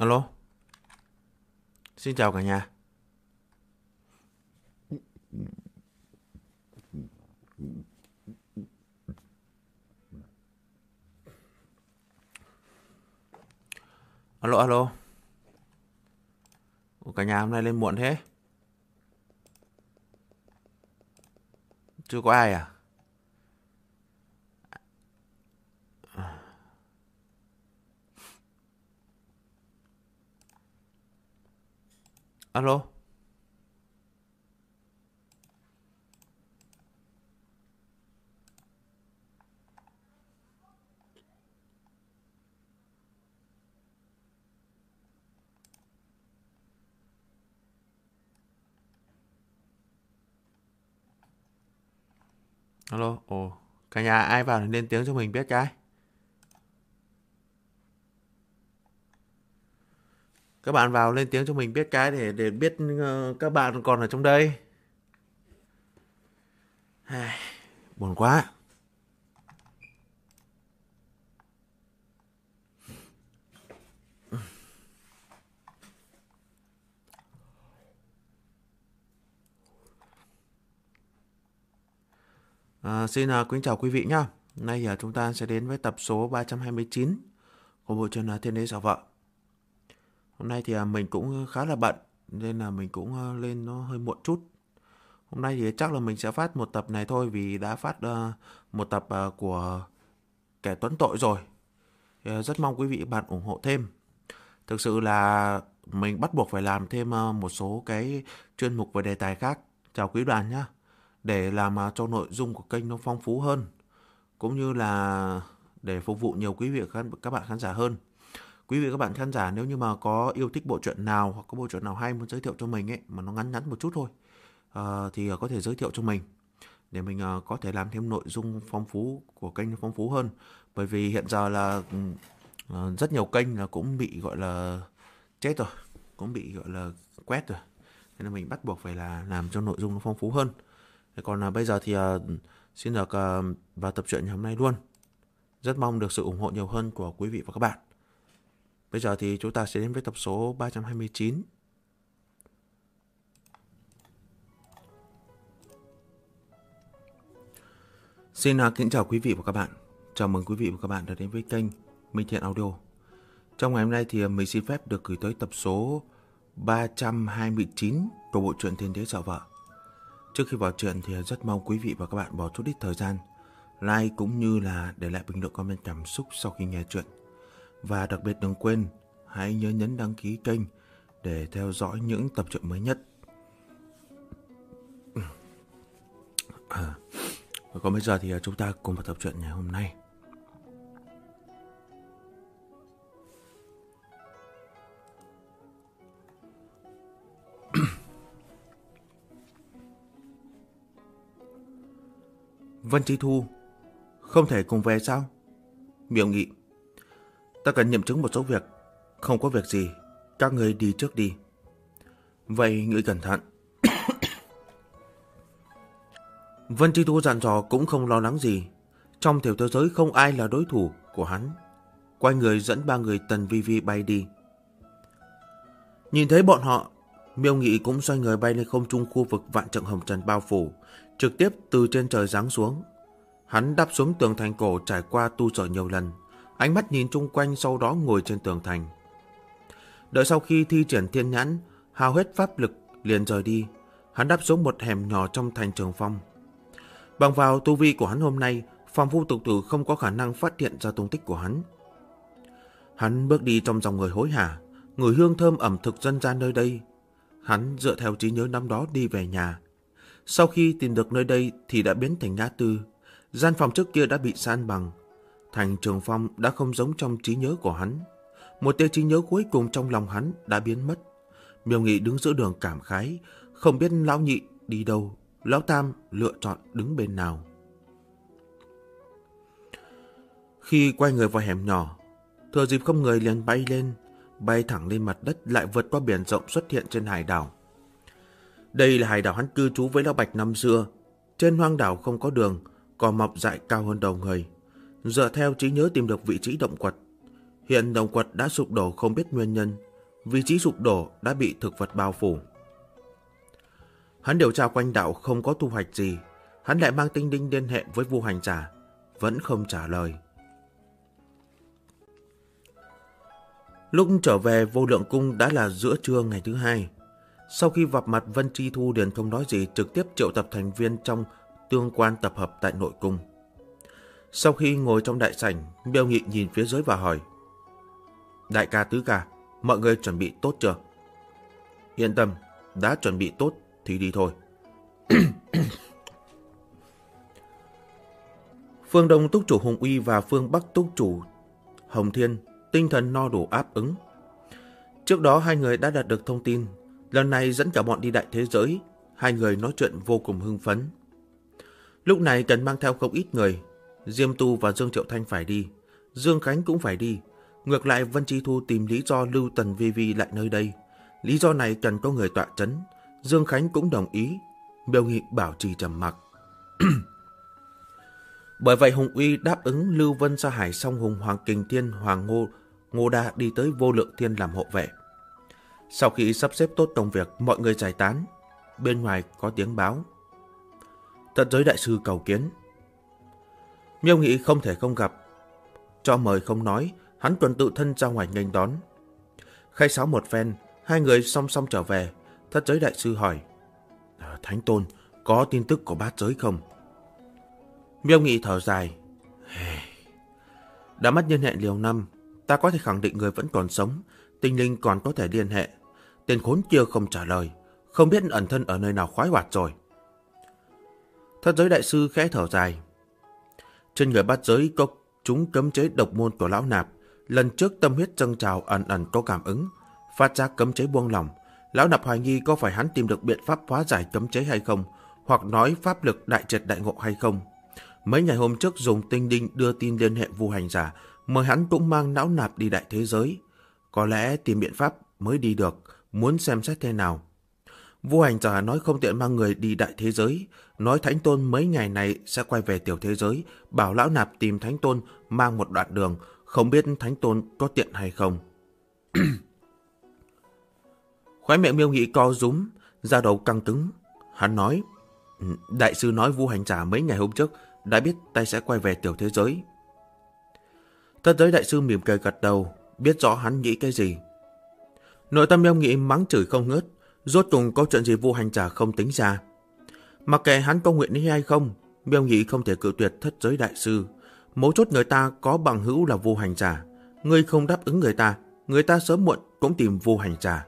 Alo, xin chào cả nhà. Alo, alo. Ủa, cả nhà hôm nay lên muộn thế? Chưa có ai à? Alo, alo. Ồ, cả nhà ai vào thì lên tiếng cho mình biết cái. Các bạn vào lên tiếng cho mình biết cái để biết các bạn còn ở trong đây. Ai, buồn quá. Xin kính chào quý vị nhá. Hôm nay chúng ta sẽ đến với tập số 329 của bộ truyện Thiên Đế Xảo Vợ. Hôm nay thì mình cũng khá là bận nên là mình cũng lên nó hơi muộn chút. Hôm nay thì chắc là mình sẽ phát một tập này thôi vì đã phát một tập của Kẻ Tuấn Tội rồi. Rất mong quý vị bạn ủng hộ thêm. Thực sự là mình bắt buộc phải làm thêm một số cái chuyên mục và đề tài khác. Chào quý đoàn nhé. Để làm cho nội dung của kênh nó phong phú hơn. Cũng như là để phục vụ nhiều quý vị các bạn khán giả hơn. Quý vị các bạn khán giả nếu như mà có yêu thích bộ truyện nào hoặc có bộ truyện nào hay muốn giới thiệu cho mình ấy mà nó ngắn ngắn một chút thôi thì có thể giới thiệu cho mình để mình có thể làm thêm nội dung phong phú của kênh nó phong phú hơn. Bởi vì hiện giờ là rất nhiều kênh là cũng bị gọi là chết rồi, cũng bị gọi là quét rồi. Nên là mình bắt buộc phải là làm cho nội dung nó phong phú hơn. Còn bây giờ thì xin được vào tập truyện hôm nay luôn. Rất mong được sự ủng hộ nhiều hơn của quý vị và các bạn. Bây giờ thì chúng ta sẽ đến với tập số 329. Xin kính chào quý vị và các bạn. Chào mừng quý vị và các bạn đã đến với kênh Minh Thiện Audio. Trong ngày hôm nay thì mình xin phép được gửi tới tập số 329 của bộ truyện Thiên Đế Xảo Vợ. Trước khi vào truyện thì rất mong quý vị và các bạn bỏ chút ít thời gian like cũng như là để lại bình luận comment cảm xúc sau khi nghe truyện. Và đặc biệt đừng quên hãy nhớ nhấn đăng ký kênh để theo dõi những tập truyện mới nhất. Còn bây giờ thì chúng ta cùng vào tập truyện ngày hôm nay. Vân Chi Thu không thể cùng về sao? Miệu Nghị: Ta cần nghiệm chứng một số việc. Không có việc gì, các người đi trước đi. Vậy ngươi cẩn thận. Vân Chi Thu dặn dò cũng không lo lắng gì. Trong tiểu thế giới không ai là đối thủ của hắn. Quay người dẫn ba người Tần Vi Vi bay đi. Nhìn thấy bọn họ, Miêu Nghị cũng xoay người bay lên không trung khu vực vạn trượng hồng trần bao phủ, trực tiếp từ trên trời giáng xuống. Hắn đáp xuống tường thành cổ trải qua tu sửa nhiều lần, ánh mắt nhìn chung quanh sau đó ngồi trên tường thành. Đợi sau khi thi triển thiên nhãn, hao hết pháp lực liền rời đi, hắn đáp xuống một hẻm nhỏ trong thành Trường Phong. Bằng vào tu vi của hắn hôm nay, phàm phu tục tử không có khả năng phát hiện ra tung tích của hắn. Hắn bước đi trong dòng người hối hả, ngửi hương thơm ẩm thực dân gian nơi đây. Hắn dựa theo trí nhớ năm đó đi về nhà. Sau khi tìm được nơi đây thì đã biến thành ngã tư. Gian phòng trước kia đã bị san bằng. Thành Trường Phong đã không giống trong trí nhớ của hắn. Một tia trí nhớ cuối cùng trong lòng hắn đã biến mất. Miêu Nghị đứng giữa đường cảm khái, không biết lão nhị đi đâu, lão tam lựa chọn đứng bên nào. Khi quay người vào hẻm nhỏ, thừa dịp không người liền bay lên, bay thẳng lên mặt đất, lại vượt qua biển rộng xuất hiện trên hải đảo. Đây là hải đảo hắn cư trú với lão Bạch năm xưa. Trên hoang đảo không có đường, cỏ mọc dại cao hơn đầu người. Dựa theo trí nhớ tìm được vị trí động quật. Hiện động quật đã sụp đổ không biết nguyên nhân, vị trí sụp đổ đã bị thực vật bao phủ. Hắn điều tra quanh đạo không có thu hoạch gì, hắn lại mang tinh đinh liên hệ với Vu Hành Giả, vẫn không trả lời. Lúc trở về Vô Lượng Cung đã là giữa trưa ngày thứ hai. Sau khi gặp mặt Vân Chi Thu liền không nói gì, trực tiếp triệu tập thành viên trong tương quan tập hợp tại nội cung. Sau khi ngồi trong đại sảnh, Miêu Nghị nhìn phía dưới và hỏi: Đại ca, tứ ca, mọi người chuẩn bị tốt chưa? Yên tâm, đã chuẩn bị tốt thì đi thôi. Phương Đông túc chủ Hùng Uy và phương Bắc túc chủ Hồng Thiên tinh thần no đủ áp ứng. Trước đó hai người đã đạt được thông tin, lần này dẫn cả bọn đi đại thế giới, hai người nói chuyện vô cùng hưng phấn. Lúc này cần mang theo không ít người, Diêm Tu và Dương Triệu Thanh phải đi, Dương Khánh cũng phải đi. Ngược lại Vân Chi Thu tìm lý do lưu Tần Vi Vi lại nơi đây. Lý do này cần có người tọa chấn. Dương Khánh cũng đồng ý. Miêu Nghị bảo trì trầm mặc. Bởi vậy Hùng Uy đáp ứng lưu Vân ra hải, song Hùng Hoàng Kình Thiên Hoàng Ngô Đa đi tới Vô Lượng Thiên làm hộ vệ. Sau khi sắp xếp tốt công việc, mọi người giải tán. Bên ngoài có tiếng báo: Thật giới đại sư cầu kiến. Miêu Nghị không thể không gặp. Cho mời không nói, hắn tuần tự thân ra ngoài nghênh đón. Khai sáo một phen, hai người song song trở về. Thất giới đại sư hỏi: Thánh Tôn, có tin tức của bát giới không? Miêu Nghị thở dài: Đã mất liên hệ nhiều năm, ta có thể khẳng định người vẫn còn sống, tinh linh còn có thể liên hệ. Tên khốn kia không trả lời, không biết ẩn thân ở nơi nào khoái hoạt rồi. Thất giới đại sư khẽ thở dài: Trên người bát giới có chúng cấm chế độc môn của lão nạp. Lần trước tâm huyết dâng trào, ẩn ẩn có cảm ứng, phát ra cấm chế buông lỏng. Lão nạp hoài nghi có phải hắn tìm được biện pháp hóa giải cấm chế hay không, hoặc nói pháp lực đại triệt đại ngộ hay không. Mấy ngày hôm trước dùng tinh đinh đưa tin liên hệ Vu Hành Giả, mời hắn cũng mang lão nạp đi đại thế giới. Có lẽ tìm biện pháp mới đi được, muốn xem xét thế nào. Vu Hành Giả nói không tiện mang người đi đại thế giới, nói Thánh Tôn mấy ngày này sẽ quay về tiểu thế giới, bảo lão nạp tìm Thánh Tôn mang một đoạn đường, không biết Thánh Tôn có tiện hay không. Khóe miệng Miêu Nghị co rúm, da đầu căng cứng. Hắn nói: Đại sư nói Vu Hành Giả mấy ngày hôm trước đã biết tay sẽ quay về tiểu thế giới. Thất giới đại sư mỉm cười gật đầu, biết rõ hắn nghĩ cái gì. Nội tâm Miêu Nghị mắng chửi không ngớt, rốt cùng có chuyện gì Vu Hành Giả không tính ra. Mặc kệ hắn có nguyện ý hay không, Miêu Nghị không thể cự tuyệt thất giới đại sư. Mấu chốt người ta có bằng hữu là Vu Hành Giả, ngươi không đáp ứng người ta sớm muộn cũng tìm Vu Hành Giả.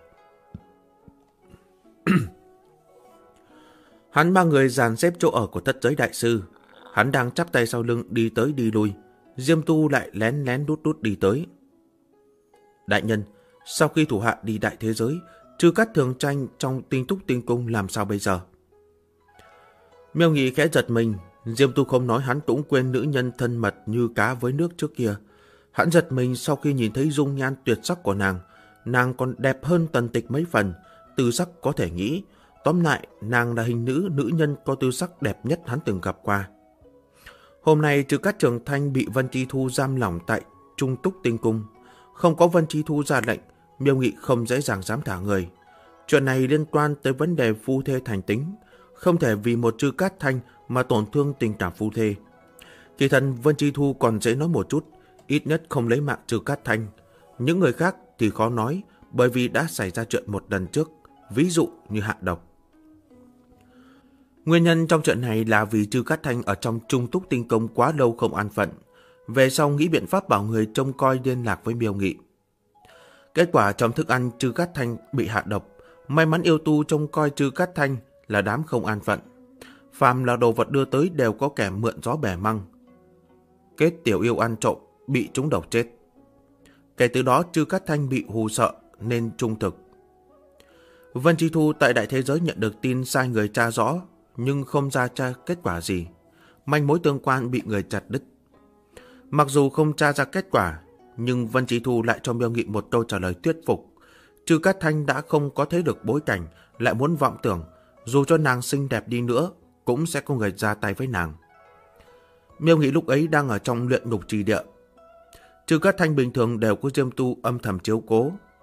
Hắn ba người dàn xếp chỗ ở của thất giới đại sư. Hắn đang chắp tay sau lưng đi tới đi lui. Diêm Tu lại lén lén đút đút đi tới. Đại nhân, sau khi thủ hạ đi đại thế giới, Trư Cát Thường tranh trong Tinh Túc Tinh Cung làm sao bây giờ? Miêu Nghị khẽ giật mình. Diêm Tu không nói hắn cũng quên nữ nhân thân mật như cá với nước trước kia. Hắn giật mình sau khi nhìn thấy dung nhan tuyệt sắc của nàng. Nàng còn đẹp hơn Tần Tịch mấy phần. Tư sắc có thể nghĩ. Tóm lại, nàng là hình nữ nhân có tư sắc đẹp nhất hắn từng gặp qua. Hôm nay Trư Cát Trường Thanh bị Vân Chi Thu giam lỏng tại Trung Túc Tinh Cung. Không có Vân Chi Thu ra lệnh, Miêu Nghị không dễ dàng dám thả người. Chuyện này liên quan tới vấn đề phu thê thành tính, không thể vì một Trư Cát Thanh mà tổn thương tình cảm phu thê. Kỳ thần Vân Chi Thu còn dễ nói một chút, ít nhất không lấy mạng Trư Cát Thanh. Những người khác thì khó nói, bởi vì đã xảy ra chuyện một lần trước, ví dụ như hạ độc. Nguyên nhân trong chuyện này là vì Trư Cát Thanh ở trong Trung Túc Tinh Cung quá lâu không an phận. Về sau nghĩ biện pháp bảo người trông coi liên lạc với Miêu Nghị. Kết quả trong thức ăn Trư Cát Thanh bị hạ độc. May mắn yêu tu trông coi Trư Cát Thanh là đám không an phận. Phàm là đồ vật đưa tới đều có kẻ mượn gió bẻ măng. Kết tiểu yêu ăn trộm, bị trúng độc chết. Kể từ đó Trư Cát Thanh bị hù sợ nên trung thực. Vân Chi Thu tại đại thế giới nhận được tin sai người tra rõ, nhưng không ra tra kết quả gì. Manh mối tương quan bị người chặt đứt. Mặc dù không tra ra kết quả, nhưng Vân Chi Thu lại cho Miêu Nghị một câu trả lời thuyết phục. Trư Cát Thanh đã không có thấy được bối cảnh, lại muốn vọng tưởng, dù cho nàng xinh đẹp đi nữa, cũng sẽ có người ra tay với nàng. Miêu Nghị lúc ấy đang ở trong luyện ngục trì địa. Trư Cát Thanh bình thường đều có Diêm Tu âm thầm chiếu cố.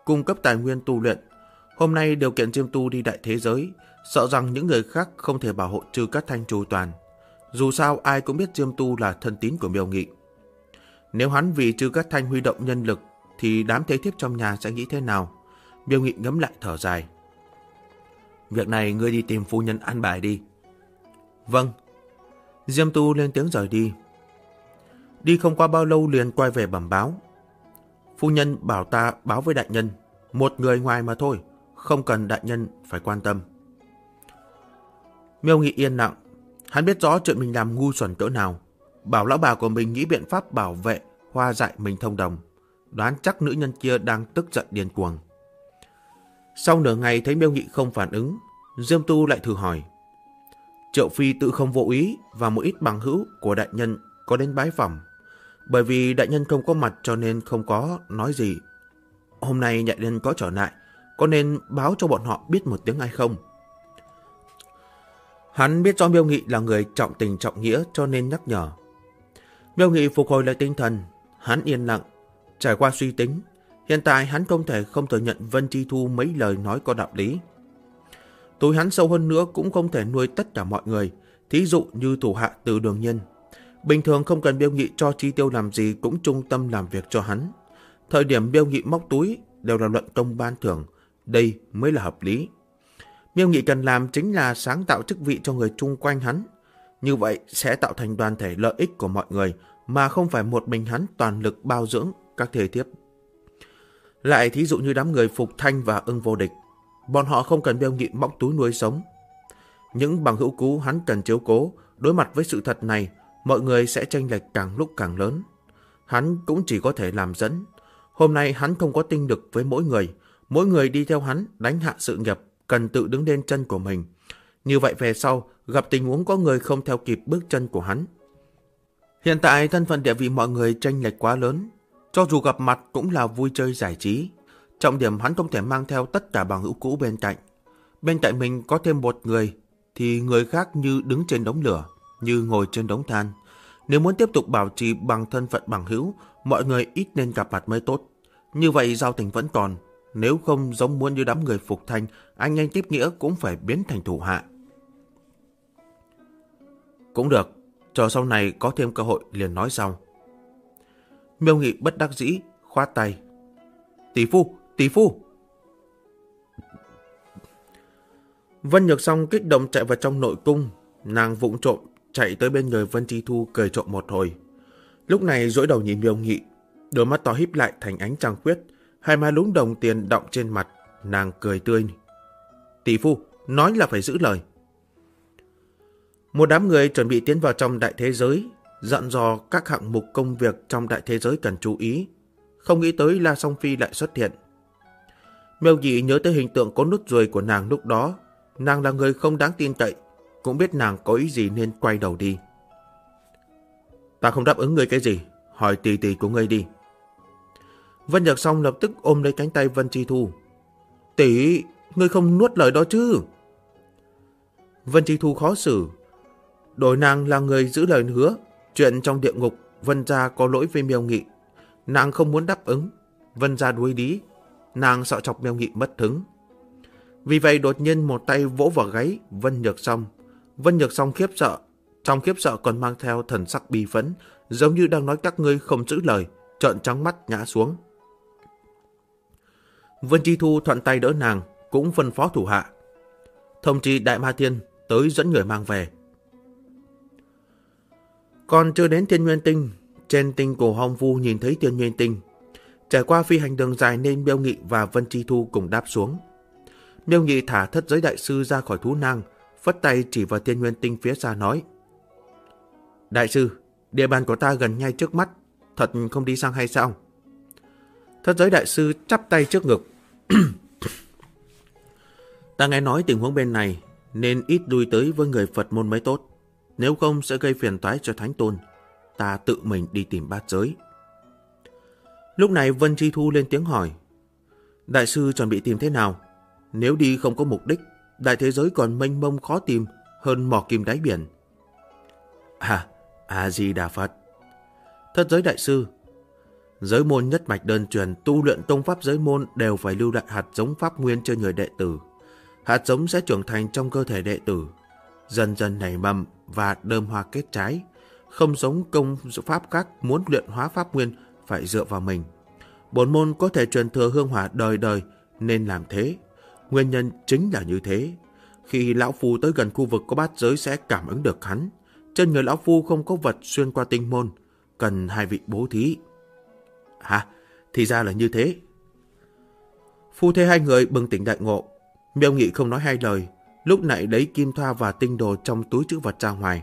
cung cấp tài nguyên tu luyện. Hôm nay điều kiện Diêm Tu đi đại thế giới, sợ rằng những người khác không thể bảo hộ Trư Cát Thanh chu toàn. Dù sao ai cũng biết Diêm Tu là thân tín của Miêu Nghị. Nếu hắn vì Trư Cát Thanh huy động nhân lực thì đám thế thiếp trong nhà sẽ nghĩ thế nào? Miêu Nghị ngẫm lại thở dài. Việc này ngươi đi tìm phu nhân an bài đi. Vâng. Diêm Tu lên tiếng rời đi. Đi không qua bao lâu liền quay về bẩm báo. Phu nhân bảo ta báo với đại nhân, một người ngoài mà thôi, không cần đại nhân phải quan tâm. Miêu Nghị yên lặng, hắn biết rõ chuyện mình làm ngu xuẩn cỡ nào. Bảo lão bà của mình nghĩ biện pháp bảo vệ, hoa dại mình thông đồng. Đoán chắc nữ nhân kia đang tức giận điên cuồng. Sau nửa ngày thấy Miêu Nghị không phản ứng, Diêm Tu lại thử hỏi. Triệu Phi tự không vô ý và một ít bằng hữu của đại nhân có đến bái phỏng. Bởi vì đại nhân không có mặt cho nên không có nói gì. Hôm nay đại nhân có trở lại, có nên báo cho bọn họ biết một tiếng hay không? Hắn biết rõ Miêu Nghị là người trọng tình trọng nghĩa cho nên nhắc nhở. Miêu Nghị phục hồi lại tinh thần, hắn yên lặng, trải qua suy tính. Hiện tại hắn không thể không thừa nhận Vân Chi Thu mấy lời nói có đạo lý. Túi hắn sâu hơn nữa cũng không thể nuôi tất cả mọi người, thí dụ như thủ hạ Từ Đường Nhiên. Bình thường không cần Miêu Nghị cho chi tiêu làm gì cũng trung tâm làm việc cho hắn. Thời điểm Miêu Nghị móc túi đều là luận công ban thưởng, đây mới là hợp lý. Miêu Nghị cần làm chính là sáng tạo chức vị cho người chung quanh hắn. Như vậy sẽ tạo thành đoàn thể lợi ích của mọi người, mà không phải một mình hắn toàn lực bao dưỡng các thế thiếp. Lại thí dụ như đám người Phục Thanh và Ưng Vô Địch, bọn họ không cần Miêu Nghị móc túi nuôi sống. Những bằng hữu cũ hắn cần chiếu cố, đối mặt với sự thật này, mọi người sẽ chênh lệch càng lúc càng lớn. Hắn cũng chỉ có thể làm dẫn. Hôm nay hắn không có tinh lực với mỗi người đi theo hắn đánh hạ sự nghiệp, cần tự đứng lên chân của mình. Như vậy về sau, gặp tình huống có người không theo kịp bước chân của hắn. Hiện tại thân phận địa vị mọi người chênh lệch quá lớn, cho dù gặp mặt cũng là vui chơi giải trí. Trọng điểm hắn không thể mang theo tất cả bằng hữu cũ bên cạnh. Bên cạnh mình có thêm một người, thì người khác như đứng trên đống lửa, như ngồi trên đống than. Nếu muốn tiếp tục bảo trì bằng thân phận bằng hữu, mọi người ít nên gặp mặt mới tốt. Như vậy giao tình vẫn còn. Nếu không giống muốn như đám người Phục Thanh, anh em tiếp nghĩa cũng phải biến thành thủ hạ. Cũng được, chờ sau này có thêm cơ hội liền nói sau. Miêu Nghị bất đắc dĩ, khoát tay. Tỷ phu! Vân Nhược Song kích động chạy vào trong nội cung, nàng vụng trộm chạy tới bên người Vân Chi Thu cười trộm một hồi. Lúc này dỗi đầu nhìn Miêu Nghị, đôi mắt to híp lại thành ánh trăng khuyết, hai má lúm đồng tiền đọng trên mặt, nàng cười tươi. Tỷ phu, nói là phải giữ lời. Một đám người chuẩn bị tiến vào trong đại thế giới, dặn dò các hạng mục công việc trong đại thế giới cần chú ý. Không nghĩ tới La Song Phi lại xuất hiện. Miêu Nghị nhớ tới hình tượng có nút ruồi của nàng lúc đó. Nàng là người không đáng tin cậy, cũng biết nàng có ý gì nên quay đầu đi. Ta không đáp ứng ngươi cái gì, hỏi tỷ tỷ của ngươi đi. Vân Nhược Song lập tức ôm lấy cánh tay Vân Chi Thu. Tỷ, ngươi không nuốt lời đó chứ? Vân Chi Thu khó xử. Đổi nàng là người giữ lời hứa. Chuyện trong địa ngục, Vân gia có lỗi với Miêu Nghị. Nàng không muốn đáp ứng. Vân gia đuối lý. Nàng sợ chọc Miêu Nghị mất hứng. Vì vậy đột nhiên một tay vỗ vào gáy Vân Nhược Song. Vân Nhược Song khiếp sợ. Trong khiếp sợ còn mang theo thần sắc bi phẫn, giống như đang nói các ngươi không giữ lời, trợn trắng mắt ngã xuống. Vân Chi Thu thuận tay đỡ nàng, cũng phân phó thủ hạ. Thông tri Đại Ma Thiên tới dẫn người mang về. Còn chưa đến Thiên Nguyên Tinh, trên tinh cổ Hồng Vu nhìn thấy Thiên Nguyên Tinh. Trải qua phi hành đường dài nên Miêu Nghị và Vân Chi Thu cùng đáp xuống. Miêu Nghị thả Thất Giới Đại Sư ra khỏi thú nang, phất tay chỉ vào Thiên Nguyên Tinh phía xa nói. Đại sư, địa bàn của ta gần ngay trước mắt, thật không đi sang hay sao? Thất Giới Đại Sư chắp tay trước ngực. Ta nghe nói tình huống bên này nên ít lui tới với người Phật môn mới tốt. Nếu không sẽ gây phiền toái cho Thánh Tôn. Ta tự mình đi tìm Bát Giới. Lúc này Vân Chi Thu lên tiếng hỏi. Đại sư chuẩn bị tìm thế nào? Nếu đi không có mục đích, đại thế giới còn mênh mông khó tìm hơn mỏ kim đáy biển. A-di-đà Phật. Thất Giới Đại Sư. Giới môn nhất mạch đơn truyền, tu luyện tông pháp giới môn đều phải lưu lại hạt giống pháp nguyên cho người đệ tử. Hạt giống sẽ trưởng thành trong cơ thể đệ tử, dần dần nảy mầm và đơm hoa kết trái. Không giống công pháp khác muốn luyện hóa pháp nguyên phải dựa vào mình. Bổn môn có thể truyền thừa hương hỏa đời đời nên làm thế. Nguyên nhân chính là như thế. Khi lão phu tới gần khu vực có bát giới sẽ cảm ứng được hắn. Trên người lão phu không có vật xuyên qua tinh môn, cần hai vị bố thí. Hả? Thì ra là như thế. Phu thê hai người bừng tỉnh đại ngộ. Miêu Nghị không nói hai lời, lúc nãy lấy kim thoa và tinh đồ trong túi trữ vật ra ngoài.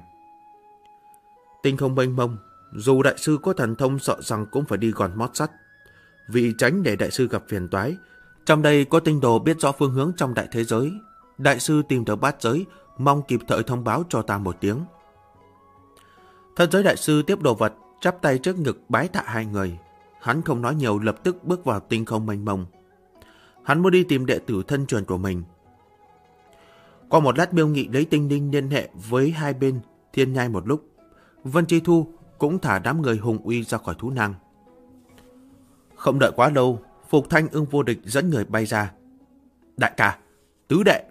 Tinh không mênh mông, dù đại sư có thần thông sợ rằng cũng phải đi gòn mót sắt. Vì tránh để đại sư gặp phiền toái, trong đây có tinh đồ biết rõ phương hướng trong đại thế giới. Đại sư tìm được bát giới, mong kịp thời thông báo cho ta một tiếng. Thân giới đại sư tiếp đồ vật, chắp tay trước ngực bái tạ hai người. Hắn không nói nhiều, lập tức bước vào tinh không mênh mông. Hắn muốn đi tìm đệ tử thân truyền của mình. Qua một lát, Miêu Nghị lấy tinh linh liên hệ với hai bên thiên nhai một lúc. Vân Chi Thu cũng thả đám người hùng uy ra khỏi thú năng. Không đợi quá lâu, Phục Thanh Ưng Vô Địch dẫn người bay ra. Đại ca, tứ đệ.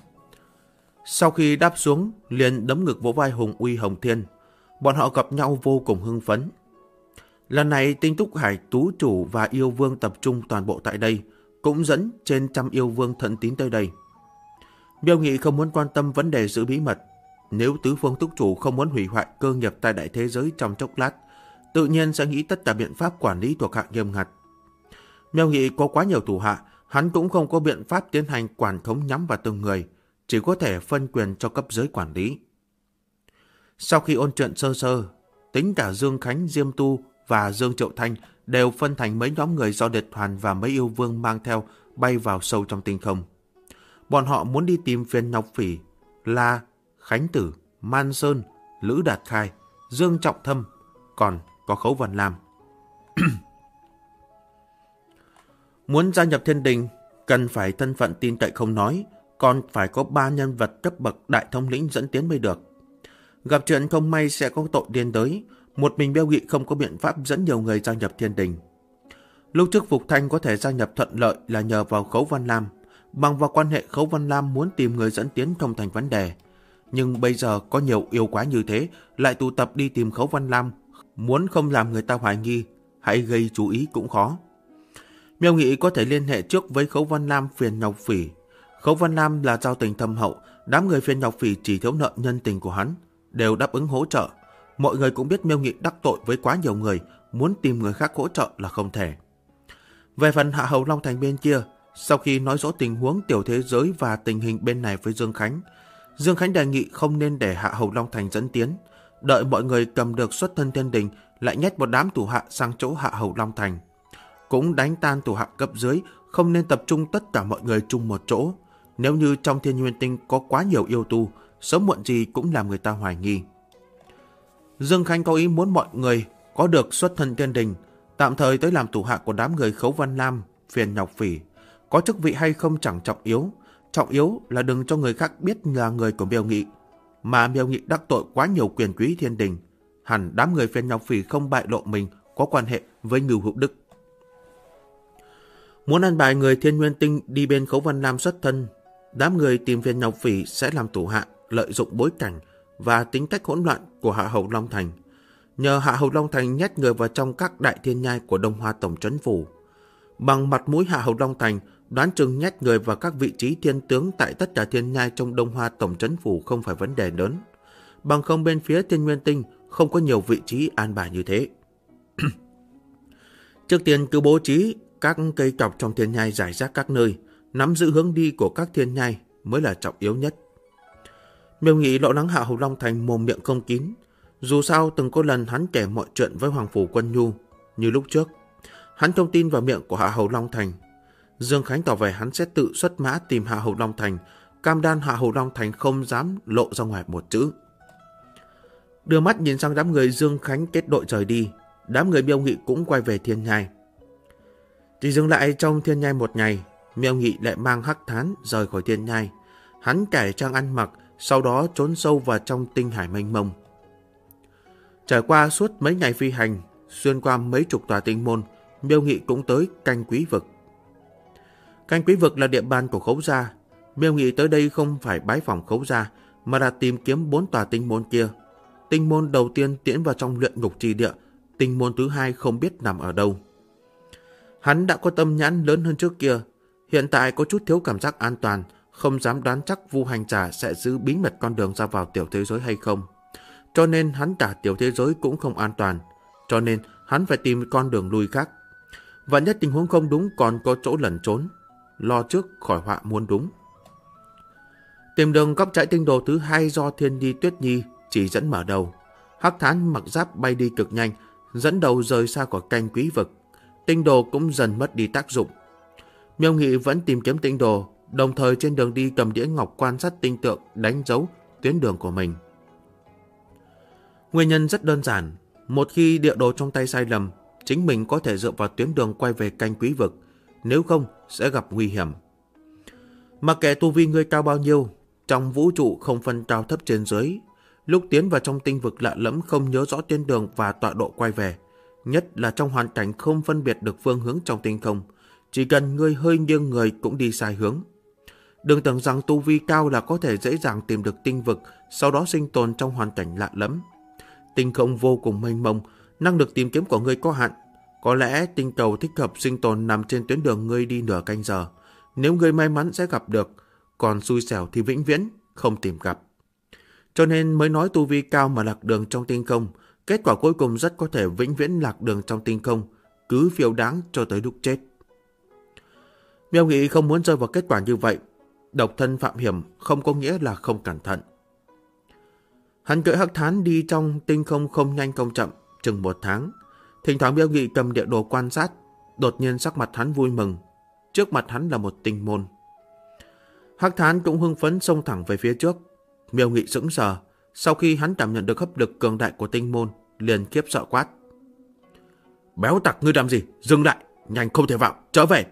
Sau khi đáp xuống, liền đấm ngực vỗ vai hùng uy Hồng Thiên. Bọn họ gặp nhau vô cùng hưng phấn. Lần này Tinh Túc Hải Tú Chủ và yêu vương tập trung toàn bộ tại đây, cũng dẫn trên 100 yêu vương thân tín tới đây. Miêu Nghị không muốn quan tâm vấn đề giữ bí mật. Nếu tứ phương túc chủ không muốn hủy hoại cơ nghiệp tại đại thế giới trong chốc lát, tự nhiên sẽ nghĩ tất cả biện pháp quản lý thuộc hạ nghiêm ngặt. Miêu Nghị có quá nhiều thủ hạ, hắn cũng không có biện pháp tiến hành quản khống nhắm vào từng người, chỉ có thể phân quyền cho cấp dưới quản lý. Sau khi ôn chuyện sơ sơ, tính cả Dương Khánh, Diêm Tu và Dương Triệu Thanh đều phân thành mấy nhóm người do Địch Hoàn và mấy yêu vương mang theo bay vào sâu trong tinh không. Bọn họ muốn đi tìm Phiền Ngọc Phỉ, La, Khánh Tử, Man Sơn, Lữ Đạt Khai, Dương Trọng Thâm, còn có Khấu Văn Lam. Muốn gia nhập Thiên Đình, cần phải thân phận tin cậy không nói, còn phải có 3 nhân vật cấp bậc đại thống lĩnh dẫn tiến mới được. Gặp chuyện không may sẽ có tội điên đới, một mình Miêu Nghị không có biện pháp dẫn nhiều người gia nhập Thiên Đình. Lúc trước Phục Thanh có thể gia nhập thuận lợi là nhờ vào Khấu Văn Lam, bằng vào quan hệ Khấu Văn Lam muốn tìm người dẫn tiến không thành vấn đề. Nhưng bây giờ có nhiều yêu quái như thế, lại tụ tập đi tìm Khấu Văn Lam, muốn không làm người ta hoài nghi, hãy gây chú ý cũng khó. Miêu Nghị có thể liên hệ trước với Khấu Văn Lam, Phiền Ngọc Phỉ. Khấu Văn Lam là giao tình thâm hậu, đám người Phiền Ngọc Phỉ chỉ thiếu nợ nhân tình của hắn, đều đáp ứng hỗ trợ. Mọi người cũng biết Miêu Nghị đắc tội với quá nhiều người, muốn tìm người khác hỗ trợ là không thể. Về phần Hạ Hầu Long Thành bên kia, sau khi nói rõ tình huống tiểu thế giới và tình hình bên này với Dương Khánh đề nghị không nên để Hạ Hầu Long Thành dẫn tiến, đợi mọi người cầm được xuất thân Thiên Đình lại nhét một đám thủ hạ sang chỗ Hạ Hầu Long Thành. Cũng đánh tan thủ hạ cấp dưới, không nên tập trung tất cả mọi người chung một chỗ. Nếu như trong Thiên Nguyên Tinh có quá nhiều yêu tu, sớm muộn gì cũng làm người ta hoài nghi. Dương Khánh có ý muốn mọi người có được xuất thân Thiên Đình, tạm thời tới làm thủ hạ của đám người Khấu Văn Lam, Phiền Ngọc Phỉ. Có chức vị hay không chẳng trọng yếu là đừng cho người khác biết là người của Miêu Nghị. Mà Miêu Nghị đắc tội quá nhiều quyền quý Thiên Đình, hẳn đám người Phiền Ngọc Phỉ không bại lộ mình có quan hệ với Ngưu Hữu Đức. Muốn ăn bài người Thiên Nguyên Tinh đi bên Khấu Văn Lam xuất thân, đám người tìm Phiền Ngọc Phỉ sẽ làm thủ hạ, lợi dụng bối cảnh và tính cách hỗn loạn của Hạ Hầu Long Thành. Nhờ Hạ Hầu Long Thành nhét người vào trong các đại thiên nhai của Đông Hoa Tổng Trấn Phủ. Bằng mặt mũi Hạ Hầu Long Thành, đoán chừng nhét người vào các vị trí thiên tướng tại tất cả thiên nhai trong Đông Hoa Tổng Trấn Phủ không phải vấn đề lớn. Bằng không bên phía Thiên Nguyên Tinh không có nhiều vị trí an bài như thế. Trước tiên cứ bố trí các cây cọc trong thiên nhai rải rác các nơi, nắm giữ hướng đi của các thiên nhai mới là trọng yếu nhất. Miêu Nghị lo lắng Hạ Hầu Long Thành mồm miệng không kín. Dù sao từng có lần hắn kể mọi chuyện với Hoàng Phủ Quân Nhu. Như lúc trước, hắn không tin vào miệng của Hạ Hầu Long Thành. Dương Khánh tỏ vẻ hắn sẽ tự xuất mã tìm Hạ Hầu Long Thành, cam đoan Hạ Hầu Long Thành không dám lộ ra ngoài một chữ. Đưa mắt nhìn sang đám người Dương Khánh kết đội rời đi, đám người Miêu Nghị cũng quay về thiên nhai. Chỉ dừng lại trong thiên nhai một ngày, Miêu Nghị lại mang Hắc Thán rời khỏi thiên nhai. Hắn cải trang ăn mặc, sau đó trốn sâu vào trong tinh hải mênh mông. Trải qua suốt mấy ngày phi hành, xuyên qua mấy chục tòa tinh môn, Miêu Nghị cũng tới Canh Quý Vực. Canh Quý Vực là địa bàn của Khấu gia. Miêu Nghị tới đây không phải bái phỏng Khấu gia, mà là tìm kiếm 4 tòa tinh môn kia. Tinh môn đầu tiên tiến vào trong luyện ngục trì địa, tinh môn thứ hai không biết nằm ở đâu. Hắn đã có tâm nhãn lớn hơn trước kia, hiện tại có chút thiếu cảm giác an toàn, không dám đoán chắc Vu Hành Giả sẽ giữ bí mật con đường ra vào tiểu thế giới hay không. Cho nên hắn cả tiểu thế giới cũng không an toàn, cho nên hắn phải tìm con đường lui khác. Và nhất tình huống không đúng còn có chỗ lẩn trốn, lo trước khỏi họa muôn đúng. Tìm đường góc chạy tinh đồ thứ hai do Thiên Nhi Tuyết Nhi chỉ dẫn mở đầu. Hắc Thán mặc giáp bay đi cực nhanh, dẫn đầu rời xa khỏi Canh Quý Vực. Tinh đồ cũng dần mất đi tác dụng. Miêu Nghị vẫn tìm kiếm tinh đồ, đồng thời trên đường đi cầm đĩa ngọc quan sát tinh tượng, đánh dấu tuyến đường của mình. Nguyên nhân rất đơn giản, một khi địa đồ trong tay sai lầm, chính mình có thể dựa vào tuyến đường quay về Canh Quý Vực, nếu không sẽ gặp nguy hiểm. Mặc kệ tu vi ngươi cao bao nhiêu, trong vũ trụ không phân cao thấp trên dưới, lúc tiến vào trong tinh vực lạ lẫm không nhớ rõ tuyến đường và tọa độ quay về, nhất là trong hoàn cảnh không phân biệt được phương hướng trong tinh không, chỉ cần ngươi hơi nghiêng người cũng đi sai hướng. Đừng tưởng rằng tu vi cao là có thể dễ dàng tìm được tinh vực, sau đó sinh tồn trong hoàn cảnh lạ lẫm. Tinh không vô cùng mênh mông, năng lực tìm kiếm của ngươi có hạn. Có lẽ tinh cầu thích hợp sinh tồn nằm trên tuyến đường ngươi đi nửa canh giờ. Nếu ngươi may mắn sẽ gặp được, còn xui xẻo thì vĩnh viễn không tìm gặp. Cho nên mới nói tu vi cao mà lạc đường trong tinh không, kết quả cuối cùng rất có thể vĩnh viễn lạc đường trong tinh không, cứ phiêu đáng cho tới lúc chết. Miêu Nghị không muốn rơi vào kết quả như vậy. Độc thân phạm hiểm không có nghĩa là không cẩn thận. Hắn cưỡi Hắc Thán đi trong tinh không không nhanh không chậm, chừng 1 tháng. Thỉnh thoảng Miêu Nghị cầm địa đồ quan sát, đột nhiên sắc mặt hắn vui mừng. Trước mặt hắn là một tinh môn. Hắc Thán cũng hưng phấn xông thẳng về phía trước. Miêu Nghị sững sờ, sau khi hắn cảm nhận được hấp lực cường đại của tinh môn, liền khiếp sợ quát: Béo tặc, ngươi làm gì? Dừng lại, nhanh không thể vào, trở về.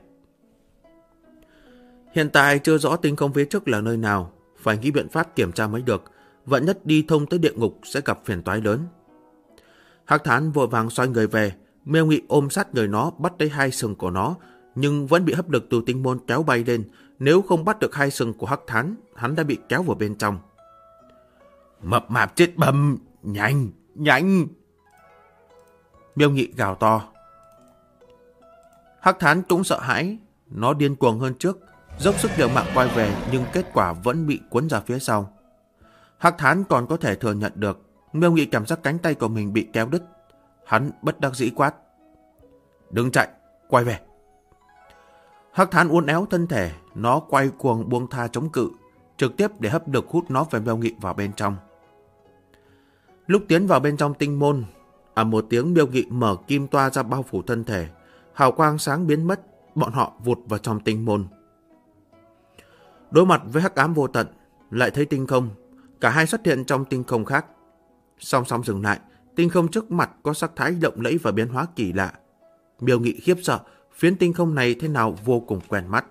Hiện tại chưa rõ tinh không phía trước là nơi nào, phải nghĩ biện pháp kiểm tra mới được, vạn nhất đi thông tới địa ngục sẽ gặp phiền toái lớn. Hắc Thán vội vàng xoay người về, Miêu Nghị ôm sát người nó, bắt lấy 2 sừng của nó, nhưng vẫn bị hấp lực từ tinh môn kéo bay lên. Nếu không bắt được 2 sừng của Hắc Thán, hắn đã bị kéo vào bên trong. Mập mạp chết bầm, nhanh, nhanh! Miêu Nghị gào to. Hắc Thán cũng sợ hãi, nó điên cuồng hơn trước, dốc sức liều mạng quay về, nhưng kết quả vẫn bị cuốn ra phía sau. Hắc Thán còn có thể thừa nhận được, Miêu Nghị cảm giác cánh tay của mình bị kéo đứt. Hắn bất đắc dĩ quát: Đừng chạy, quay về. Hắc Thán uốn éo thân thể, nó quay cuồng buông tha chống cự, trực tiếp để hấp lực hút nó về Miêu Nghị vào bên trong. Lúc tiến vào bên trong tinh môn, một tiếng Miêu Nghị mở kim toa ra bao phủ thân thể, hào quang sáng biến mất, bọn họ vụt vào trong tinh môn. Đối mặt với hắc ám vô tận, lại thấy tinh không, cả hai xuất hiện trong tinh không khác. Song song dừng lại, tinh không trước mặt có sắc thái lộng lẫy và biến hóa kỳ lạ. Miêu Nghị khiếp sợ, phiến tinh không này thế nào vô cùng quen mắt.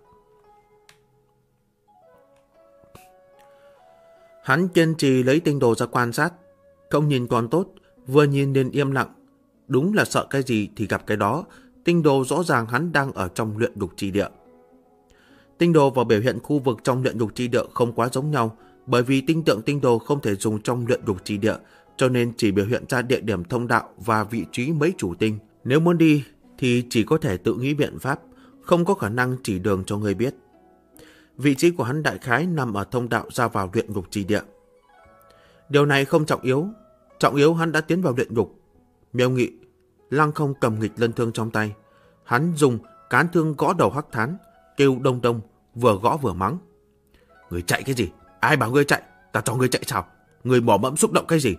Hắn kiên trì lấy tinh đồ ra quan sát, không nhìn còn tốt, vừa nhìn nên im lặng. Đúng là sợ cái gì thì gặp cái đó, tinh đồ rõ ràng hắn đang ở trong luyện ngục chi địa. Tinh đồ và biểu hiện khu vực trong luyện ngục chi địa không quá giống nhau, bởi vì tinh tượng tinh đồ không thể dùng trong luyện ngục chi địa, cho nên chỉ biểu hiện ra địa điểm thông đạo và vị trí mấy chủ tinh. Nếu muốn đi thì chỉ có thể tự nghĩ biện pháp, không có khả năng chỉ đường cho người biết. Vị trí của hắn đại khái nằm ở thông đạo ra vào luyện ngục chi địa. Điều này không trọng yếu hắn đã tiến vào luyện ngục. Miêu Nghị lăng không cầm nghịch lân thương trong tay, hắn dùng cán thương gõ đầu Hắc Thán, kêu đông đông, vừa gõ vừa mắng: Người chạy cái gì? Ai bảo ngươi chạy? Ta cho ngươi chạy sao? Người mỏ mẫm xúc động cái gì?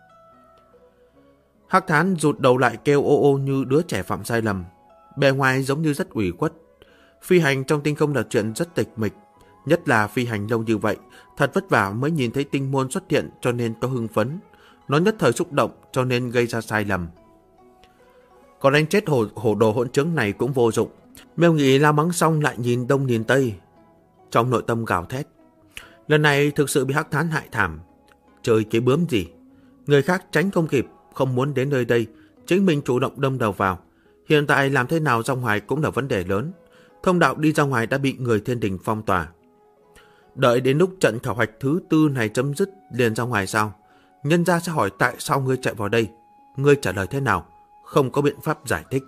Hắc Thán rụt đầu lại kêu ô ô như đứa trẻ phạm sai lầm. Bề ngoài giống như rất ủy khuất. Phi hành trong tinh không là chuyện rất tịch mịch, nhất là phi hành lâu như vậy, thật vất vả mới nhìn thấy tinh môn xuất hiện cho nên có hưng phấn. Nó nhất thời xúc động cho nên gây ra sai lầm. Còn đánh chết hổ đồ hỗn trứng này cũng vô dụng. Miêu Nghị la mắng xong lại nhìn đông nhìn tây, trong nội tâm gào thét. Lần này thực sự bị Hắc Thán hại thảm. Chơi cái bướm gì? Người khác tránh không kịp, không muốn đến nơi đây, Chính mình chủ động đâm đầu vào. Hiện tại làm thế nào ra ngoài cũng là vấn đề lớn. Thông đạo đi ra ngoài đã bị người thiên đình phong tỏa. Đợi đến lúc trận khảo hạch thứ 4 này chấm dứt liền ra ngoài sao? Nhân gia sẽ hỏi tại sao ngươi chạy vào đây. Ngươi trả lời thế nào? Không có biện pháp giải thích.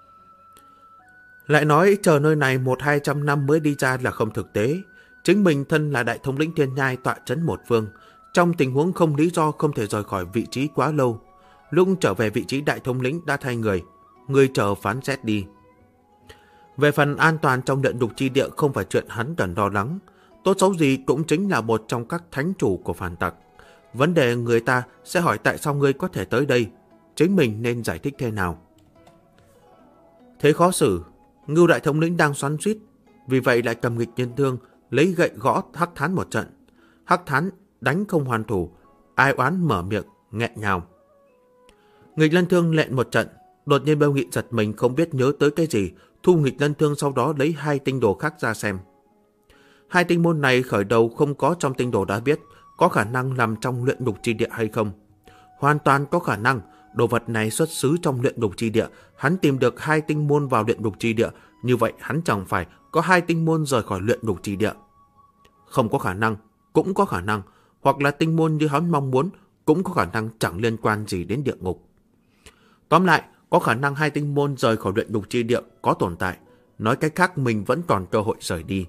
Lại nói chờ nơi này 100-200 năm mới đi ra là không thực tế. Chính mình thân là đại thống lĩnh thiên nhai tọa trấn một phương. Trong tình huống không lý do không thể rời khỏi vị trí quá lâu. Lúc trở về vị trí đại thống lĩnh đã thay người. Ngươi chờ phán xét đi. Về phần an toàn trong luyện ngục chi địa không phải chuyện hắn cần lo lắng. Tốt xấu gì cũng chính là một trong các thánh chủ của phản tặc. Vấn đề người ta sẽ hỏi tại sao ngươi có thể tới đây. Chính mình nên giải thích thế nào. Thế khó xử. Ngưu đại thống lĩnh đang xoắn xuýt, vì vậy lại cầm nghịch nhân thương, lấy gậy gõ Hắc Thán một trận. Hắc Thán đánh không hoàn thủ, ai oán mở miệng, nghẹn ngào. Nghịch lân thương lện một trận, đột nhiên Bêu Nghị giật mình không biết nhớ tới cái gì, thu nghịch lân thương sau đó lấy 2 tinh đồ khác ra xem. 2 tinh môn này khởi đầu không có trong tinh đồ đã biết, có khả năng nằm trong luyện ngục chi địa hay không. Hoàn toàn có khả năng. Đồ vật này xuất xứ trong luyện ngục chi địa, hắn tìm được 2 tinh môn vào luyện ngục chi địa, như vậy hắn chẳng phải có 2 tinh môn rời khỏi luyện ngục chi địa. Không có khả năng, cũng có khả năng, hoặc là tinh môn như hắn mong muốn, cũng có khả năng chẳng liên quan gì đến địa ngục. Tóm lại, có khả năng 2 tinh môn rời khỏi luyện ngục chi địa có tồn tại, nói cách khác mình vẫn còn cơ hội rời đi.